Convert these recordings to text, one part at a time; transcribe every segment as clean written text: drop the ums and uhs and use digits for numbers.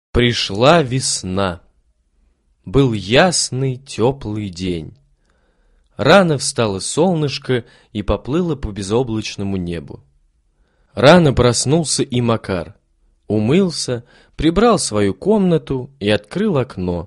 Пришла весна. Был ясный, теплый день. Рано встало солнышко и поплыло по безоблачному небу. Рано проснулся и Макар. Умылся, прибрал свою комнату и открыл окно.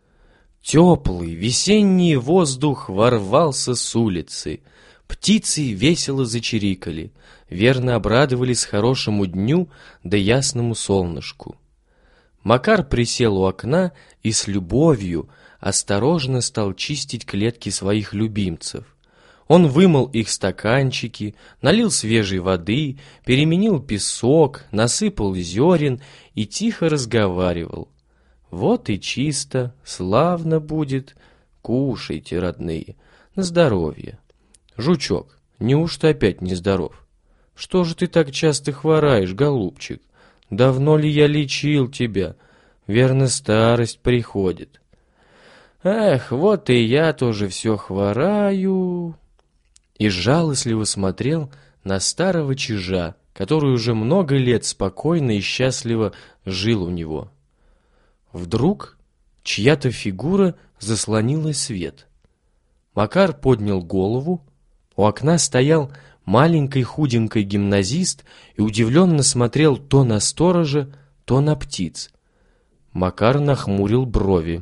Теплый весенний воздух ворвался с улицы. Птицы весело зачирикали, верно обрадовались хорошему дню да ясному солнышку. Макар присел у окна и с любовью осторожно стал чистить клетки своих любимцев. Он вымыл их стаканчики, налил свежей воды, переменил песок, насыпал зерен и тихо разговаривал. «Вот и чисто, славно будет. Кушайте, родные, на здоровье. Жучок, неужто опять нездоров? Что же ты так часто хвораешь, голубчик? Давно ли я лечил тебя? Верно, старость приходит. Эх, вот и я тоже все хвораю». И жалостливо смотрел на старого чижа, который уже много лет спокойно и счастливо жил у него. Вдруг чья-то фигура заслонила свет. Макар поднял голову. У окна стоял маленький худенький гимназист и удивленно смотрел то на сторожа, то на птиц. Макар нахмурил брови.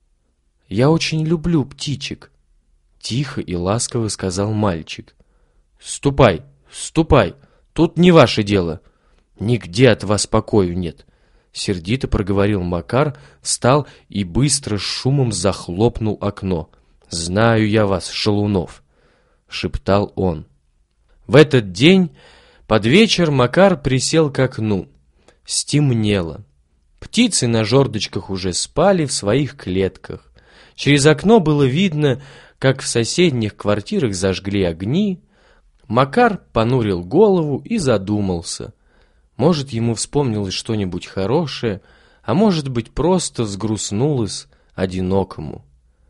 «Я очень люблю птичек», — тихо и ласково сказал мальчик. «Ступай, ступай, тут не ваше дело. Нигде от вас покою нет», — сердито проговорил Макар, встал и быстро с шумом захлопнул окно. «Знаю я вас, шалунов», — шептал он. В этот день под вечер Макар присел к окну. Стемнело. Птицы на жердочках уже спали в своих клетках. Через окно было видно, как в соседних квартирах зажгли огни. Макар понурил голову и задумался. Может, ему вспомнилось что-нибудь хорошее, а может быть, просто взгрустнулось одинокому.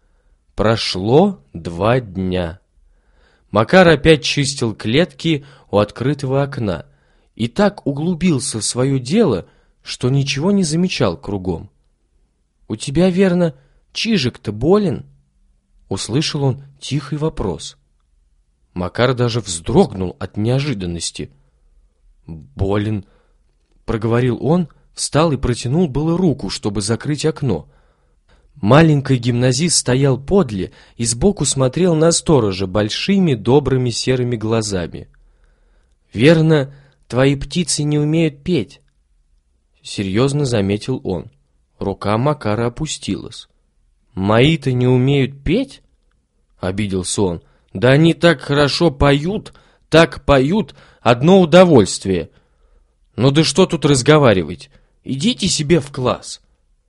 Прошло 2 дня. Макар опять чистил клетки у открытого окна и так углубился в свое дело, что ничего не замечал кругом. «У тебя, верно, чижик-то болен?» Услышал он тихий вопрос. Макар даже вздрогнул от неожиданности. «Болен», — проговорил он, встал и протянул было руку, чтобы закрыть окно. Маленький гимназист стоял подле и сбоку смотрел на сторожа большими добрыми серыми глазами. «Верно, твои птицы не умеют петь», — серьезно заметил он. Рука Макара опустилась. «Мои-то не умеют петь?» — обиделся он. «Да они так хорошо поют, одно удовольствие. Ну да что тут разговаривать? Идите себе в класс».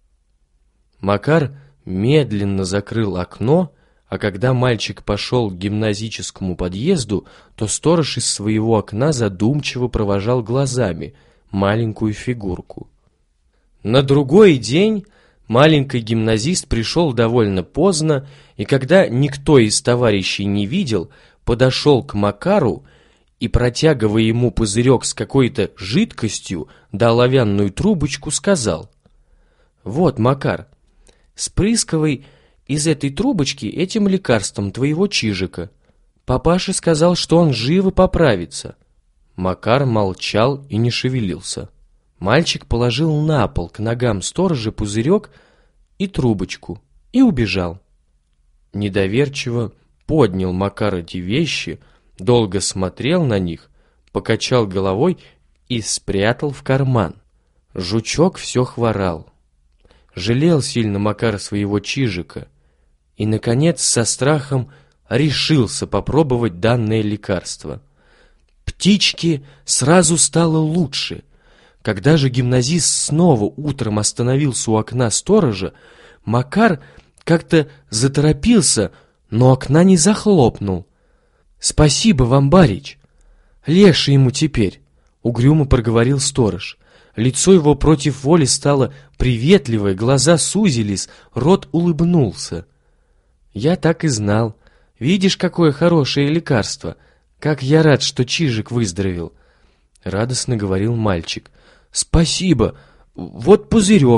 Макар медленно закрыл окно, а когда мальчик пошел к гимназическому подъезду, то сторож из своего окна задумчиво провожал глазами маленькую фигурку. На другой день маленький гимназист пришел довольно поздно, и когда никто из товарищей не видел, подошел к Макару и, протягивая ему пузырек с какой-то жидкостью да оловянную трубочку, сказал: «Вот, Макар, спрыскивай из этой трубочки этим лекарством твоего чижика. Папаша сказал, что он живо поправится». Макар молчал и не шевелился. Мальчик положил на пол к ногам сторожа пузырек и трубочку и убежал. Недоверчиво поднял Макар эти вещи, долго смотрел на них, покачал головой и спрятал в карман. Жучок все хворал. Жалел сильно Макар своего чижика и, наконец, со страхом решился попробовать данное лекарство. Птичке сразу стало лучше. Когда же гимназист снова утром остановился у окна сторожа, Макар как-то заторопился, но окна не захлопнул. «Спасибо вам, барич! Легче ему теперь», — угрюмо проговорил сторож. Лицо его против воли стало приветливое, глаза сузились, рот улыбнулся. «Я так и знал. Видишь, какое хорошее лекарство! Как я рад, что чижик выздоровел!» — радостно говорил мальчик. «Спасибо! Вот пузырек.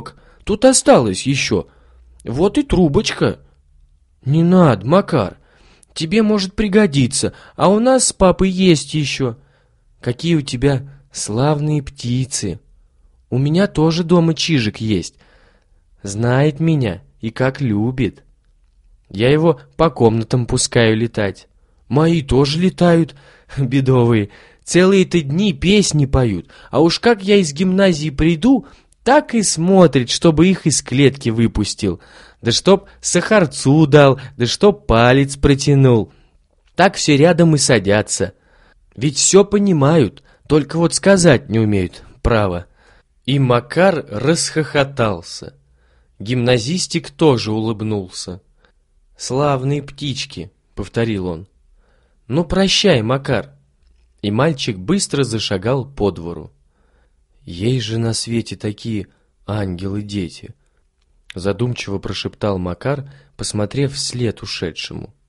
Тут осталось еще. Вот и трубочка. Не надо, Макар. Тебе может пригодиться, а у нас с папой есть еще. Какие у тебя славные птицы. У меня тоже дома чижик есть. Знает меня и как любит. Я его по комнатам пускаю летать. Мои тоже летают, бедовые. Целые-то дни песни поют. А уж как я из гимназии приду, так и смотрит, чтобы их из клетки выпустил. Да чтоб сахарцу дал, да чтоб палец протянул. Так все рядом и садятся. Ведь все понимают, только вот сказать не умеют, право. И Макар расхохотался. Гимназистик тоже улыбнулся. «Славные птички», — повторил он. «Ну, прощай, Макар». И мальчик быстро зашагал по двору. «Есть же на свете такие ангелы-дети», — задумчиво прошептал Макар, посмотрев вслед ушедшему.